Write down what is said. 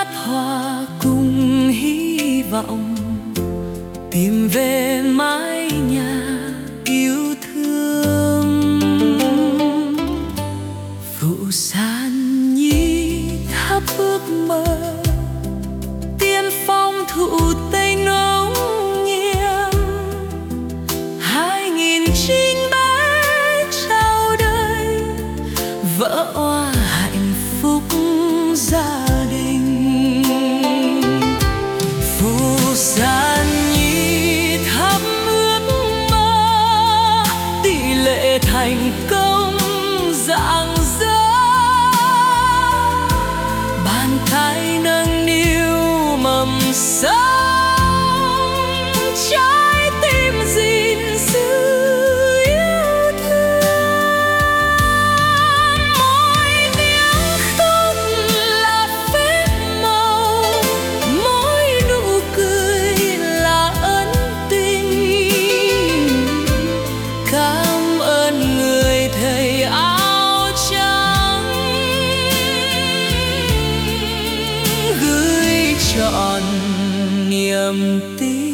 thoa cùng hy vọng tìm về mái nhà yêu thương. Phụ sản nhi thắp ước mơ tiên phong thụ tây nông nghiêm. 2009 bé chào đời vỡ òa hạnh phúc gia đình. Phụ sản nhi thắp ước mơ tỷ lệ thành công rạng rỡ. Bàn tay nâng niu mầm sống, trái tim gìn giữ yêu thương. Mỗi tiếng khóc là phép màu, mỗi nụ cười là ân tình. Cảm ơn người thầy áo trắng gửi trọn niềm tin.